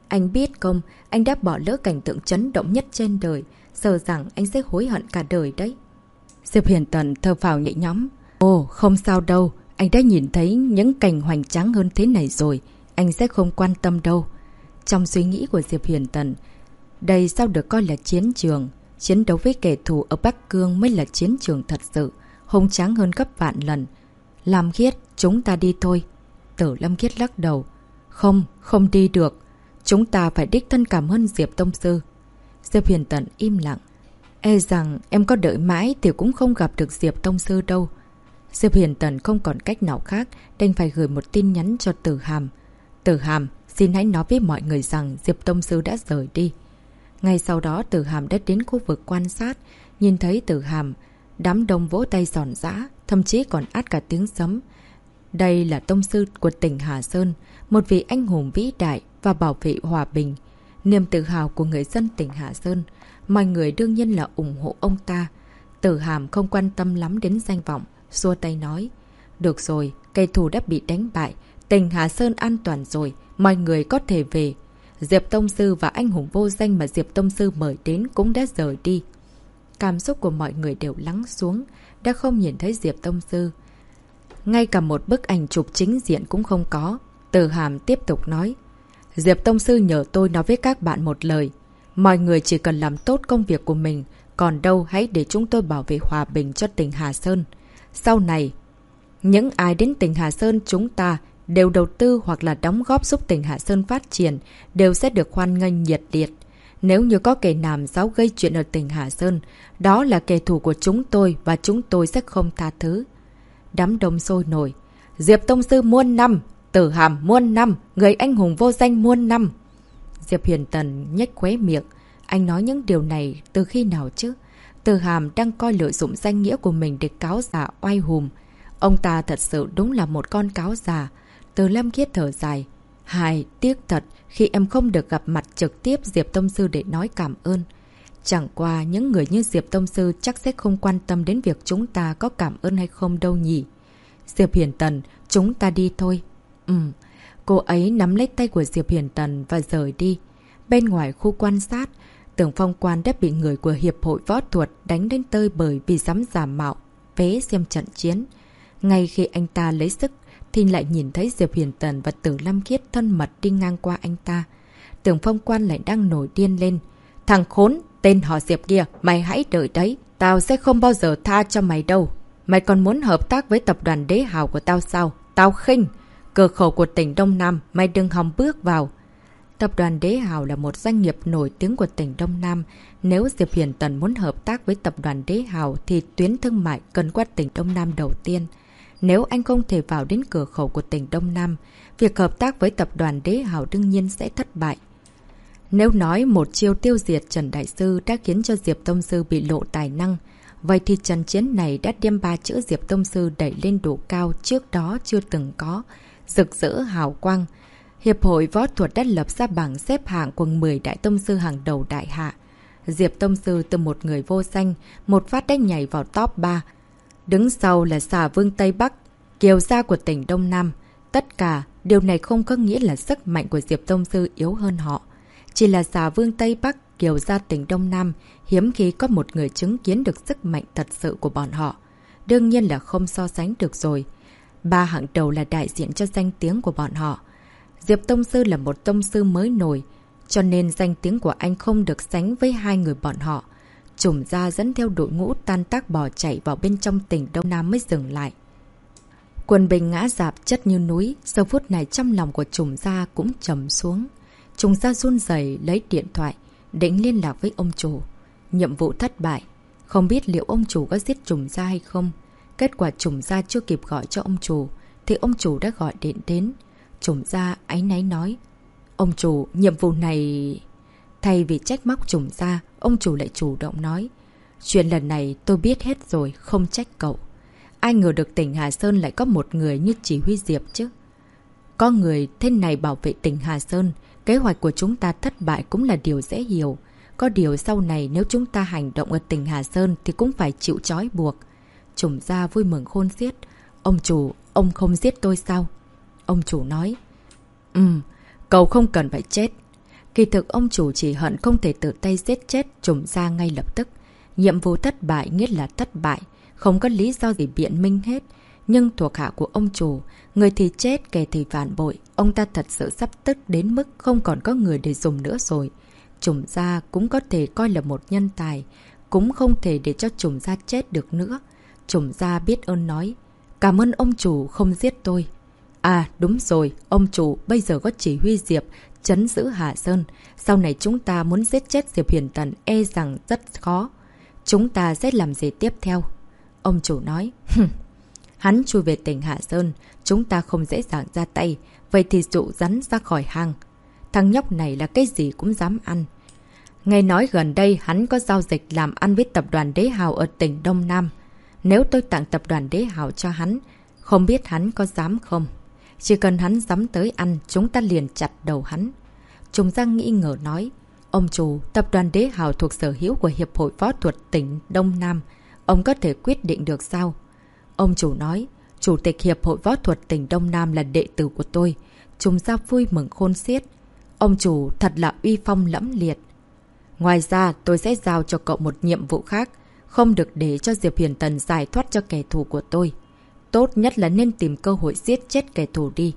Anh biết không, anh đã bỏ lỡ cảnh tượng chấn động nhất trên đời. Sợ rằng anh sẽ hối hận cả đời đấy. Diệp Huyền Tần thở phào nhẹ nhõm. Ồ, không sao đâu. Anh đã nhìn thấy những cảnh hoành tráng hơn thế này rồi. Anh sẽ không quan tâm đâu. Trong suy nghĩ của Diệp Huyền Tần, đây sao được coi là chiến trường. Chiến đấu với kẻ thù ở Bắc Cương mới là chiến trường thật sự. Hùng tráng hơn gấp vạn lần. Lam Khiết, chúng ta đi thôi. Tử Lâm Khiết lắc đầu. Không, không đi được. Chúng ta phải đích thân cảm ơn Diệp Tông Sư. Diệp Huyền Tần im lặng. E rằng em có đợi mãi thì cũng không gặp được Diệp Tông Sư đâu. Diệp Huyền Tần không còn cách nào khác, đành phải gửi một tin nhắn cho Tử Hàm. Tử Hàm, xin hãy nói với mọi người rằng Diệp Tông Sư đã rời đi. Ngay sau đó Tử Hàm đã đến khu vực quan sát, nhìn thấy Tử Hàm, đám đông vỗ tay giòn giã, thậm chí còn át cả tiếng sấm. Đây là Tông Sư của tỉnh Hà Sơn, một vị anh hùng vĩ đại và bảo vệ hòa bình. Niềm tự hào của người dân tỉnh Hà Sơn, mọi người đương nhiên là ủng hộ ông ta. Tử Hàm không quan tâm lắm đến danh vọng, xua tay nói. Được rồi, kẻ thù đã bị đánh bại, tỉnh Hà Sơn an toàn rồi, mọi người có thể về. Diệp Tông Sư và anh hùng vô danh mà Diệp Tông Sư mời đến cũng đã rời đi. Cảm xúc của mọi người đều lắng xuống, đã không nhìn thấy Diệp Tông Sư. Ngay cả một bức ảnh chụp chính diện cũng không có. Tử Hàm tiếp tục nói. Diệp Tông Sư nhờ tôi nói với các bạn một lời. Mọi người chỉ cần làm tốt công việc của mình, còn đâu hãy để chúng tôi bảo vệ hòa bình cho tỉnh Hà Sơn. Sau này, những ai đến tỉnh Hà Sơn chúng ta đều đầu tư hoặc là đóng góp giúp tỉnh Hà Sơn phát triển, đều sẽ được hoan nghênh nhiệt liệt. Nếu như có kẻ nào dám gây chuyện ở tỉnh Hà Sơn, đó là kẻ thù của chúng tôi và chúng tôi sẽ không tha thứ. Đám đông sôi nổi. Diệp Tông Sư muôn năm, Tử Hàm muôn năm, người anh hùng vô danh muôn năm. Diệp Huyền Tần nhếch khóe miệng. Anh nói những điều này từ khi nào chứ? Tử Hàm đang coi lợi dụng danh nghĩa của mình để cáo giả oai hùm. Ông ta thật sự đúng là một con cáo già. Từ Lam Khiết thở dài. Hài, tiếc thật khi em không được gặp mặt trực tiếp Diệp Tông Sư để nói cảm ơn. Chẳng qua những người như Diệp Tông Sư chắc sẽ không quan tâm đến việc chúng ta có cảm ơn hay không đâu nhỉ. Diệp Huyền Tần, chúng ta đi thôi. Cô ấy nắm lấy tay của Diệp Huyền Tần và rời đi. Bên ngoài khu quan sát, Tưởng Phong Quan đã bị người của Hiệp hội Võ thuật đánh đến tơi bời vì dám giả mạo, vé xem trận chiến. Ngay khi anh ta lấy sức, thì lại nhìn thấy Diệp Huyền Tần và Tử Lam Khiết thân mật đi ngang qua anh ta. Tưởng Phong Quan lại đang nổi điên lên. Thằng khốn, tên họ Diệp kia, mày hãy đợi đấy. Tao sẽ không bao giờ tha cho mày đâu. Mày còn muốn hợp tác với tập đoàn Đế Hào của tao sao? Tao khinh. Cửa khẩu của tỉnh Đông Nam, mày đừng hòng bước vào. Tập đoàn Đế Hào là một doanh nghiệp nổi tiếng của tỉnh Đông Nam. Nếu Diệp Huyền Tần muốn hợp tác với tập đoàn Đế Hào thì tuyến thương mại cần qua tỉnh Đông Nam đầu tiên. Nếu anh không thể vào đến cửa khẩu của tỉnh Đông Nam, việc hợp tác với tập đoàn Đế Hào đương nhiên sẽ thất bại. Nếu nói một chiêu tiêu diệt Trần Đại Sư đã khiến cho Diệp Tông Sư bị lộ tài năng, vậy thì trận chiến này đã đem 3 chữ Diệp Tông Sư đẩy lên độ cao trước đó chưa từng có, rực rỡ hào quang. Hiệp hội Võ thuật đã lập ra bảng xếp hạng của 10 đại tông sư hàng đầu đại hạ. Diệp Tông Sư từ một người vô danh, một phát đã nhảy vào top 3. Đứng sau là Xà Vương Tây Bắc, kiều gia của tỉnh Đông Nam. Tất cả, điều này không có nghĩa là sức mạnh của Diệp Tông Sư yếu hơn họ. Chỉ là Xà Vương Tây Bắc, kiều gia tỉnh Đông Nam, hiếm khi có một người chứng kiến được sức mạnh thật sự của bọn họ. Đương nhiên là không so sánh được rồi. 3 hạng đầu là đại diện cho danh tiếng của bọn họ. Diệp Tông Sư là một tông sư mới nổi, cho nên danh tiếng của anh không được sánh với 2 người bọn họ. Trùm gia dẫn theo đội ngũ tan tác bỏ chạy vào bên trong tỉnh Đông Nam mới dừng lại. Quân binh ngã rạp chất như núi, giờ phút này trong lòng của Trùm gia cũng trầm xuống. Trùm gia run rẩy lấy điện thoại, định liên lạc với ông chủ. Nhiệm vụ thất bại, không biết liệu ông chủ có giết Trùm gia hay không. Kết quả Trùm gia chưa kịp gọi cho ông chủ, thì ông chủ đã gọi điện đến. Trùm gia áy náy nói, ông chủ, nhiệm vụ này... Thay vì trách móc Trùm gia, ông chủ lại chủ động nói, chuyện lần này tôi biết hết rồi, không trách cậu. Ai ngờ được tỉnh Hà Sơn lại có một người như chỉ huy Diệp chứ. Có người thế này bảo vệ tỉnh Hà Sơn, kế hoạch của chúng ta thất bại cũng là điều dễ hiểu. Có điều sau này nếu chúng ta hành động ở tỉnh Hà Sơn thì cũng phải chịu trói buộc. Trùm gia vui mừng khôn xiết. Ông chủ, ông không giết tôi sao? Ông chủ nói, cậu không cần phải chết. Kỳ thực ông chủ chỉ hận không thể tự tay giết chết Trùm Gia ngay lập tức. Nhiệm vụ thất bại nghĩa là thất bại, không có lý do gì biện minh hết. Nhưng thuộc hạ của ông chủ, người thì chết, kẻ thì phản bội. Ông ta thật sự sắp tức đến mức không còn có người để dùng nữa rồi. Trùm Gia cũng có thể coi là một nhân tài, cũng không thể để cho Trùm Gia chết được nữa. Trùm Gia biết ơn nói, cảm ơn ông chủ không giết tôi. À đúng rồi, ông chủ bây giờ có chỉ huy Diệp trấn giữ Hạ Sơn. Sau này chúng ta muốn giết chết Diệp Huyền Tần e rằng rất khó. Chúng ta sẽ làm gì tiếp theo? Ông chủ nói, hắn chui về tỉnh Hạ Sơn, chúng ta không dễ dàng ra tay, vậy thì dụ rắn ra khỏi hang. Thằng nhóc này là cái gì cũng dám ăn. Nghe nói gần đây hắn có giao dịch làm ăn với tập đoàn Đế Hào ở tỉnh Đông Nam. Nếu tôi tặng tập đoàn Đế Hào cho hắn, không biết hắn có dám không? Chỉ cần hắn dám tới ăn, chúng ta liền chặt đầu hắn. Trùng Gia nghi ngờ nói, ông chủ, tập đoàn Đế Hào thuộc sở hữu của Hiệp hội Võ thuật tỉnh Đông Nam. Ông có thể quyết định được sao? Ông chủ nói, Chủ tịch Hiệp hội Võ thuật tỉnh Đông Nam là đệ tử của tôi. Trùng Gia vui mừng khôn xiết. Ông chủ thật là uy phong lẫm liệt. Ngoài ra, tôi sẽ giao cho cậu một nhiệm vụ khác. Không được để cho Diệp Huyền Tần giải thoát cho kẻ thù của tôi. Tốt nhất là nên tìm cơ hội giết chết kẻ thù đi.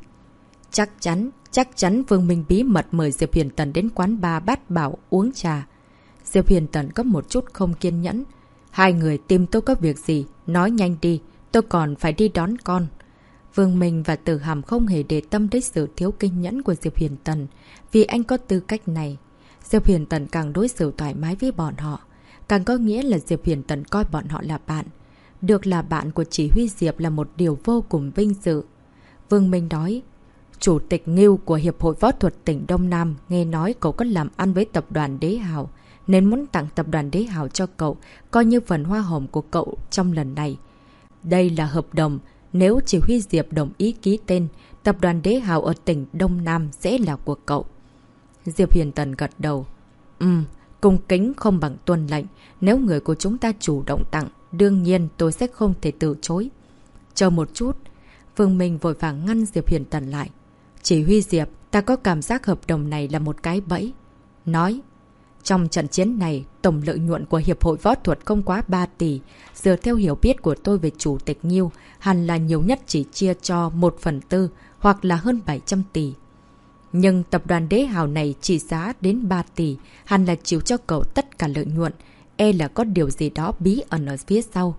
Chắc chắn Vương Minh bí mật mời Diệp Huyền Tần đến quán bar Bát Bảo uống trà. Diệp Huyền Tần có một chút không kiên nhẫn. Hai người tìm tôi có việc gì? Nói nhanh đi, tôi còn phải đi đón con. Vương Minh và Tử Hàm không hề để tâm đến sự thiếu kiên nhẫn của Diệp Huyền Tần, vì anh có tư cách này. Diệp Huyền Tần càng đối xử thoải mái với bọn họ, càng có nghĩa là Diệp Huyền Tần coi bọn họ là bạn. Được là bạn của chỉ huy Diệp là một điều vô cùng vinh dự. Vương Minh nói, Chủ tịch Ngưu của Hiệp hội Võ thuật tỉnh Đông Nam nghe nói cậu có làm ăn với tập đoàn Đế Hào, nên muốn tặng tập đoàn Đế Hào cho cậu, coi như phần hoa hồng của cậu trong lần này. Đây là hợp đồng, nếu chỉ huy Diệp đồng ý ký tên, tập đoàn Đế Hào ở tỉnh Đông Nam sẽ là của cậu. Diệp Huyền Tần gật đầu. Cung kính không bằng tuân lệnh, nếu người của chúng ta chủ động tặng, đương nhiên tôi sẽ không thể từ chối. Chờ một chút, Vương Minh vội vàng ngăn Diệp Huyền Tần lại. Chỉ huy Diệp, ta có cảm giác hợp đồng này là một cái bẫy. Nói, trong trận chiến này, tổng lợi nhuận của Hiệp hội Võ thuật không quá 3 tỷ. Dựa theo hiểu biết của tôi về Chủ tịch Ngưu, hẳn là nhiều nhất chỉ chia cho 1/4 hoặc là hơn 700 tỷ. Nhưng tập đoàn Đế Hào này chỉ giá đến 3 tỷ, hẳn là chịu cho cậu tất cả lợi nhuận. E là có điều gì đó bí ẩn ở phía sau.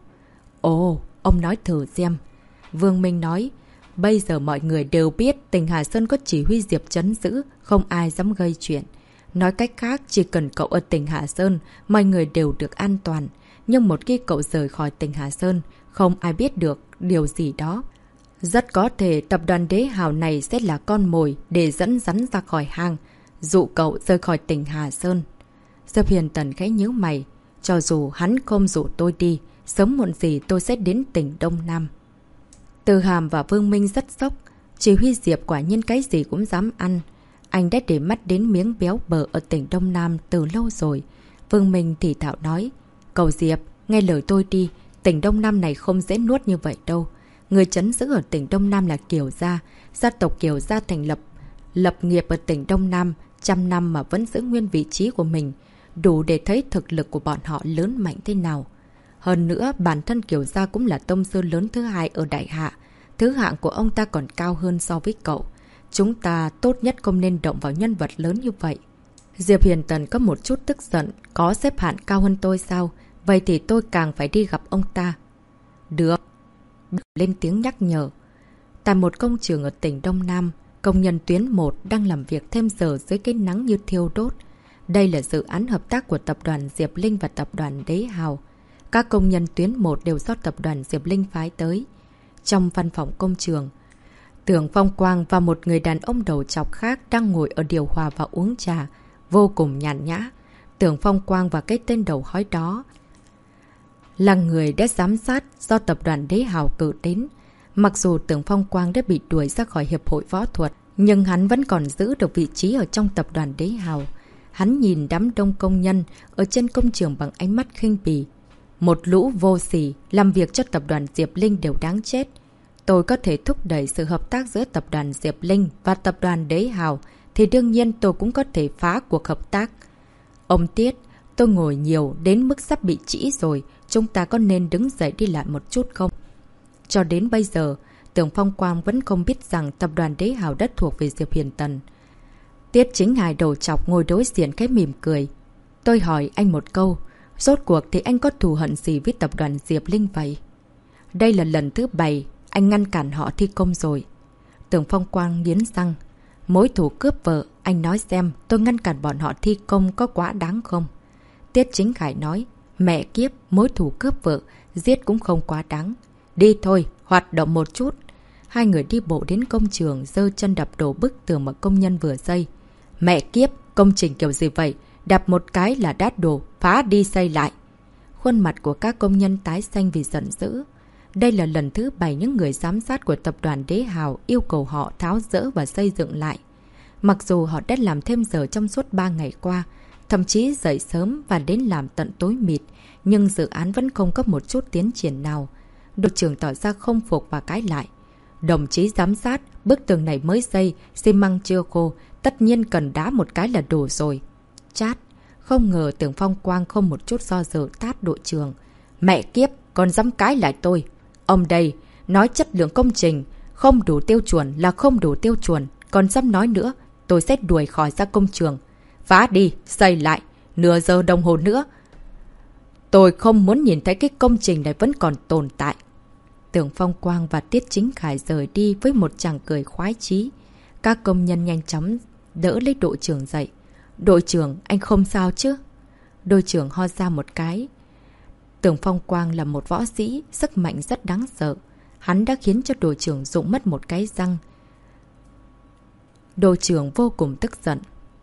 Ồ, ông nói thử xem. Vương Minh nói, bây giờ mọi người đều biết tỉnh Hà Sơn có chỉ huy Diệp trấn giữ, không ai dám gây chuyện. Nói cách khác, chỉ cần cậu ở tỉnh Hà Sơn, mọi người đều được an toàn. Nhưng một khi cậu rời khỏi tỉnh Hà Sơn, không ai biết được điều gì đó. Rất có thể tập đoàn Đế Hào này sẽ là con mồi để dẫn rắn ra khỏi hang, dụ cậu rời khỏi tỉnh Hà Sơn. Diệp Huyền Tần khẽ nhíu mày. Cho dù hắn không dụ tôi đi, sớm muộn gì tôi sẽ đến tỉnh Đông Nam. Từ Hàm và Vương Minh rất sốc. Chỉ huy Diệp quả nhiên cái gì cũng dám ăn. Anh đã để mắt đến miếng béo bở ở tỉnh Đông Nam từ lâu rồi. Vương Minh thì thảo nói, cậu Diệp, nghe lời tôi đi, tỉnh Đông Nam này không dễ nuốt như vậy đâu. Người trấn giữ ở tỉnh Đông Nam là Kiều Gia. Gia tộc Kiều Gia thành lập nghiệp ở tỉnh Đông Nam, trăm năm mà vẫn giữ nguyên vị trí của mình. Đủ để thấy thực lực của bọn họ lớn mạnh thế nào. Hơn nữa, bản thân Kiều Gia cũng là tông sư lớn thứ hai ở Đại Hạ. Thứ hạng của ông ta còn cao hơn so với cậu. Chúng ta tốt nhất không nên động vào nhân vật lớn như vậy. Diệp Huyền Tần có một chút tức giận. Có xếp hạng cao hơn tôi sao? Vậy thì tôi càng phải đi gặp ông ta. Được. Lên tiếng nhắc nhở. Tại một công trường ở tỉnh Đông Nam, công nhân tuyến 1 đang làm việc thêm giờ dưới cái nắng như thiêu đốt. Đây là dự án hợp tác của tập đoàn Diệp Linh và tập đoàn Đế Hào. Các công nhân tuyến 1 đều do tập đoàn Diệp Linh phái tới. Trong văn phòng công trường, Tưởng Phong Quang và một người đàn ông đầu chọc khác đang ngồi ở điều hòa và uống trà, vô cùng nhàn nhã. Tưởng Phong Quang và cái tên đầu hói đó là người đã giám sát do tập đoàn Đế Hào cử đến. Mặc dù Tưởng Phong Quang đã bị đuổi ra khỏi Hiệp hội Võ thuật, nhưng hắn vẫn còn giữ được vị trí ở trong tập đoàn Đế Hào. Hắn nhìn đám đông công nhân ở trên công trường bằng ánh mắt khinh bỉ. Một lũ vô sỉ, làm việc cho tập đoàn Diệp Linh đều đáng chết. Tôi có thể thúc đẩy sự hợp tác giữa tập đoàn Diệp Linh và tập đoàn Đế Hào thì đương nhiên tôi cũng có thể phá cuộc hợp tác. Ông Tiết, tôi ngồi nhiều đến mức sắp bị trĩ rồi, chúng ta có nên đứng dậy đi lại một chút không? Cho đến bây giờ, Tưởng Phong Quang vẫn không biết rằng tập đoàn Đế Hào đất thuộc về Diệp Hiền Tần. Tiết Chính Hải đầu chọc ngồi đối diện cái mỉm cười. Tôi hỏi anh một câu, rốt cuộc thì anh có thù hận gì với tập đoàn Diệp Linh vậy? Đây là lần thứ 7 anh ngăn cản họ thi công rồi. Tưởng Phong Quang nghiến răng. Mối thù cướp vợ, anh nói xem tôi ngăn cản bọn họ thi công có quá đáng không? Tiết Chính Khải nói, mẹ kiếp, mối thù cướp vợ, giết cũng không quá đáng. Đi thôi, hoạt động một chút. Hai người đi bộ đến công trường, giơ chân đập đổ bức tường mà công nhân vừa xây. Mẹ kiếp, công trình kiểu gì vậy? Đập một cái là đát đổ, phá đi xây lại. Khuôn mặt của các công nhân tái xanh vì giận dữ. Đây là lần thứ 7 những người giám sát của tập đoàn Đế Hào yêu cầu họ tháo dỡ và xây dựng lại. Mặc dù họ đã làm thêm giờ trong suốt 3 ngày qua, thậm chí dậy sớm và đến làm tận tối mịt, nhưng dự án vẫn không có một chút tiến triển nào. Đội trưởng tỏ ra không phục và cãi lại. Đồng chí giám sát, bức tường này mới xây, xi măng chưa khô, tất nhiên cần đá một cái là đủ rồi. Chát, không ngờ Tưởng Phong Quang không một chút do dự tát đội trưởng. Mẹ kiếp, còn dám cãi lại tôi. Ông đây, nói chất lượng công trình, không đủ tiêu chuẩn là không đủ tiêu chuẩn, còn dám nói nữa, tôi sẽ đuổi khỏi ra công trường. Phá đi, xây lại, nửa giờ đồng hồ nữa. Tôi không muốn nhìn thấy cái công trình này vẫn còn tồn tại. Tưởng Phong Quang và Tiết Chính Khải rời đi với một chàng cười khoái chí. Các công nhân nhanh chóng đỡ lấy đội trưởng dậy. Đội trưởng, anh không sao chứ? Đội trưởng ho ra một cái. Tưởng Phong Quang là một võ sĩ, sức mạnh rất đáng sợ. Hắn đã khiến cho đội trưởng rụng mất một cái răng. Đội trưởng vô cùng tức giận.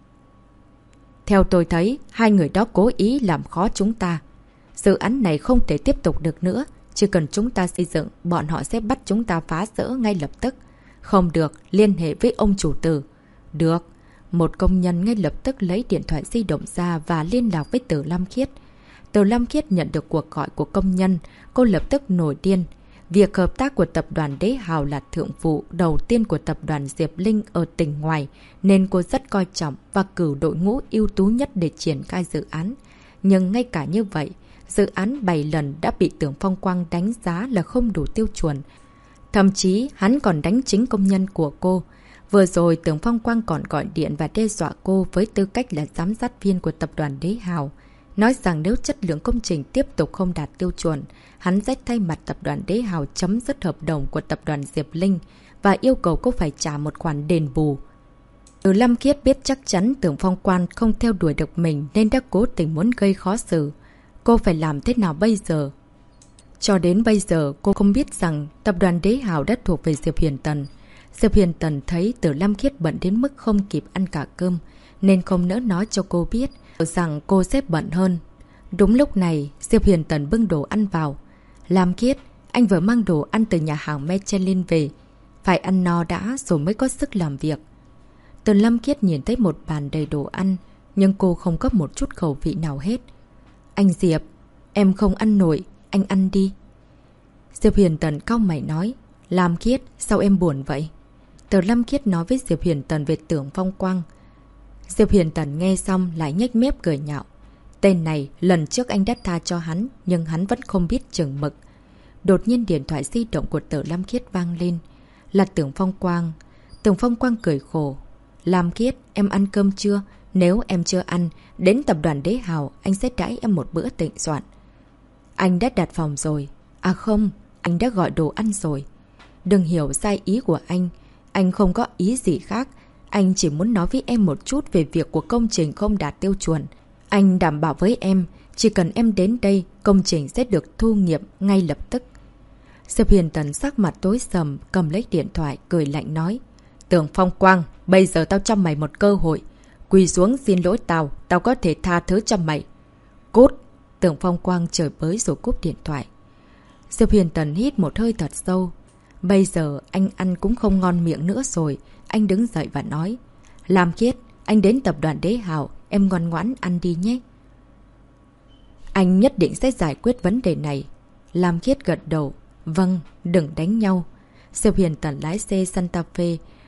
Theo tôi thấy, hai người đó cố ý làm khó chúng ta. Dự án này không thể tiếp tục được nữa. Chỉ cần chúng ta xây dựng, bọn họ sẽ bắt chúng ta phá rỡ ngay lập tức. Không được, liên hệ với ông chủ tử. Được. Một công nhân ngay lập tức lấy điện thoại di động ra và liên lạc với Từ Lam Khiết. Từ Lam Khiết nhận được cuộc gọi của công nhân. Cô lập tức nổi điên. Việc hợp tác của tập đoàn Đế Hào là thượng vụ đầu tiên của tập đoàn Diệp Linh ở tỉnh ngoài, nên cô rất coi trọng và cử đội ngũ ưu tú nhất để triển khai dự án. Nhưng ngay cả như vậy, dự án 7 lần đã bị Tưởng Phong Quang đánh giá là không đủ tiêu chuẩn. Thậm chí, hắn còn đánh chính công nhân của cô. Vừa rồi, Tưởng Phong Quang còn gọi điện và đe dọa cô với tư cách là giám sát viên của tập đoàn Đế Hào. Nói rằng nếu chất lượng công trình tiếp tục không đạt tiêu chuẩn, hắn sẽ thay mặt tập đoàn Đế Hào chấm dứt hợp đồng của tập đoàn Diệp Linh và yêu cầu cô phải trả một khoản đền bù. Từ Lâm Khiết biết chắc chắn Tưởng Phong Quang không theo đuổi được mình nên đã cố tình muốn gây khó xử. Cô phải làm thế nào bây giờ? Cho đến bây giờ, cô không biết rằng tập đoàn Đế Hào đã thuộc về Diệp Hiền Tần. Diệp Hiền Tần thấy Từ Lâm Khiết bận đến mức không kịp ăn cả cơm, nên không nỡ nói cho cô biết rằng cô sẽ bận hơn. Đúng lúc này, Diệp Hiền Tần bưng đồ ăn vào. Lam Khiết, anh vừa mang đồ ăn từ nhà hàng Michelin về. Phải ăn no đã rồi mới có sức làm việc. Từ Lâm Khiết nhìn thấy một bàn đầy đồ ăn, nhưng cô không có một chút khẩu vị nào hết. Anh Diệp, em không ăn nổi, anh ăn đi. Diệp Hiền Tần cau mày nói, Lam Khiết, sao em buồn vậy? Từ Lâm Khiết nói với Diệp Hiền Tần về Tưởng Phong Quang. Diệp Hiền Tần nghe xong lại nhếch mép cười nhạo. Tên này, lần trước anh đã tha cho hắn, nhưng hắn vẫn không biết chừng mực. Đột nhiên điện thoại di động của Từ Lam Khiết vang lên. Là Tưởng Phong Quang. Tưởng Phong Quang cười khổ. Lam Khiết, em ăn cơm chưa? Nếu em chưa ăn, đến tập đoàn Đế Hào, anh sẽ đãi em một bữa tịnh soạn. Anh đã đặt phòng rồi. À không, anh đã gọi đồ ăn rồi. Đừng hiểu sai ý của anh không có ý gì khác. Anh chỉ muốn nói với em một chút về việc của công trình không đạt tiêu chuẩn. Anh đảm bảo với em, chỉ cần em đến đây, công trình sẽ được thu nghiệp ngay lập tức. Diệp Hiền Tần sắc mặt tối sầm, cầm lấy điện thoại, cười lạnh nói. Tưởng Phong Quang, bây giờ tao cho mày một cơ hội. Quỳ xuống xin lỗi tao, tao có thể tha thứ cho mày. Cút! Tưởng Phong Quang chửi bới rồi cúp điện thoại. Diệp Hiền Tần hít một hơi thật sâu. Bây giờ anh ăn cũng không ngon miệng nữa rồi. Anh đứng dậy và nói. Lam Khiết, anh đến tập đoàn Đế Hào, em ngoan ngoãn ăn đi nhé. Anh nhất định sẽ giải quyết vấn đề này. Lam Khiết gật đầu. Vâng, đừng đánh nhau. Diệp Hiền Tần lái xe Santa Fe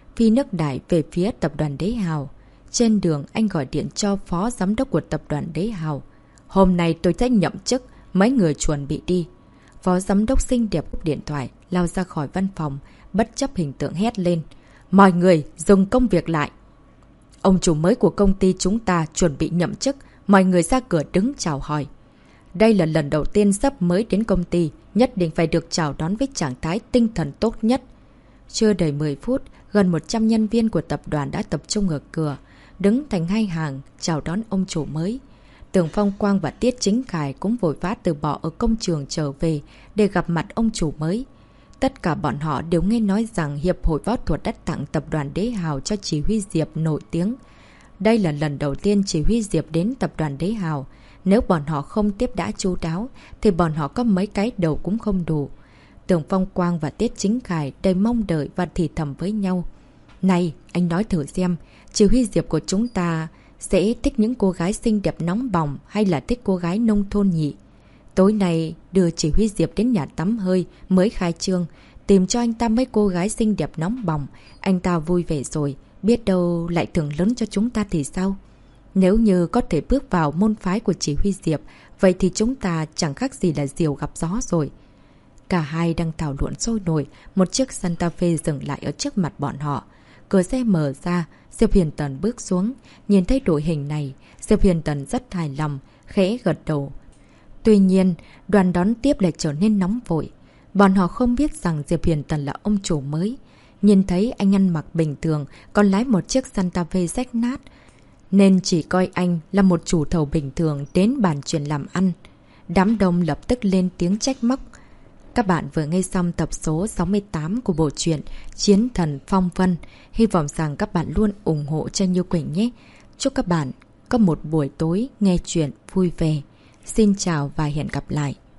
phi nước đại về phía tập đoàn Đế Hào. Trên đường anh gọi điện cho phó giám đốc của tập đoàn Đế Hào. Hôm nay tôi sẽ nhậm chức, mấy người chuẩn bị đi. Phó giám đốc xinh đẹp cúp điện thoại, lao ra khỏi văn phòng, bất chấp hình tượng hét lên. Mọi người dừng công việc lại. Ông chủ mới của công ty chúng ta chuẩn bị nhậm chức, mọi người ra cửa đứng chào hỏi. Đây là lần đầu tiên sắp mới đến công ty, nhất định phải được chào đón với trạng thái tinh thần tốt nhất. Chưa đầy 10 phút, gần 100 nhân viên của tập đoàn đã tập trung ở cửa, đứng thành hai hàng chào đón ông chủ mới. Tưởng Phong Quang và Tiết Chính Khải cũng vội vã từ bỏ ở công trường trở về để gặp mặt ông chủ mới. Tất cả bọn họ đều nghe nói rằng Hiệp hội Võ thuật đã tặng tập đoàn Đế Hào cho chỉ huy Diệp nổi tiếng. Đây là lần đầu tiên chỉ huy Diệp đến tập đoàn Đế Hào. Nếu bọn họ không tiếp đãi chu đáo, thì bọn họ có mấy cái đầu cũng không đủ. Tưởng Phong Quang và Tiết Chính Khải đầy mong đợi và thì thầm với nhau. Này, anh nói thử xem, chỉ huy Diệp của chúng ta sẽ thích những cô gái xinh đẹp nóng bỏng hay là thích cô gái nông thôn nhỉ? Tối nay đưa chỉ huy Diệp đến nhà tắm hơi mới khai trương, tìm cho anh ta mấy cô gái xinh đẹp nóng bỏng. Anh ta vui vẻ rồi, biết đâu lại thưởng lớn cho chúng ta thì sao? Nếu như có thể bước vào môn phái của chỉ huy Diệp, vậy thì chúng ta chẳng khác gì là diều gặp gió rồi. Cả hai đang thảo luận sôi nổi, một chiếc Santa Fe dừng lại ở trước mặt bọn họ. Cửa xe mở ra, Diệp Huyền Tần bước xuống. Nhìn thấy đội hình này, Diệp Huyền Tần rất hài lòng, khẽ gật đầu. Tuy nhiên, đoàn đón tiếp lại trở nên nóng vội. Bọn họ không biết rằng Diệp Huyền Tần là ông chủ mới. Nhìn thấy anh ăn mặc bình thường, còn lái một chiếc Santa Fe rách nát, nên chỉ coi anh là một chủ thầu bình thường đến bàn chuyện làm ăn. Đám đông lập tức lên tiếng trách móc. Các bạn vừa nghe xong tập số 68 của bộ truyện Chiến Thần Phong Vân. Hy vọng rằng các bạn luôn ủng hộ cho Như Quỳnh nhé. Chúc các bạn có một buổi tối nghe chuyện vui vẻ. Xin chào và hẹn gặp lại.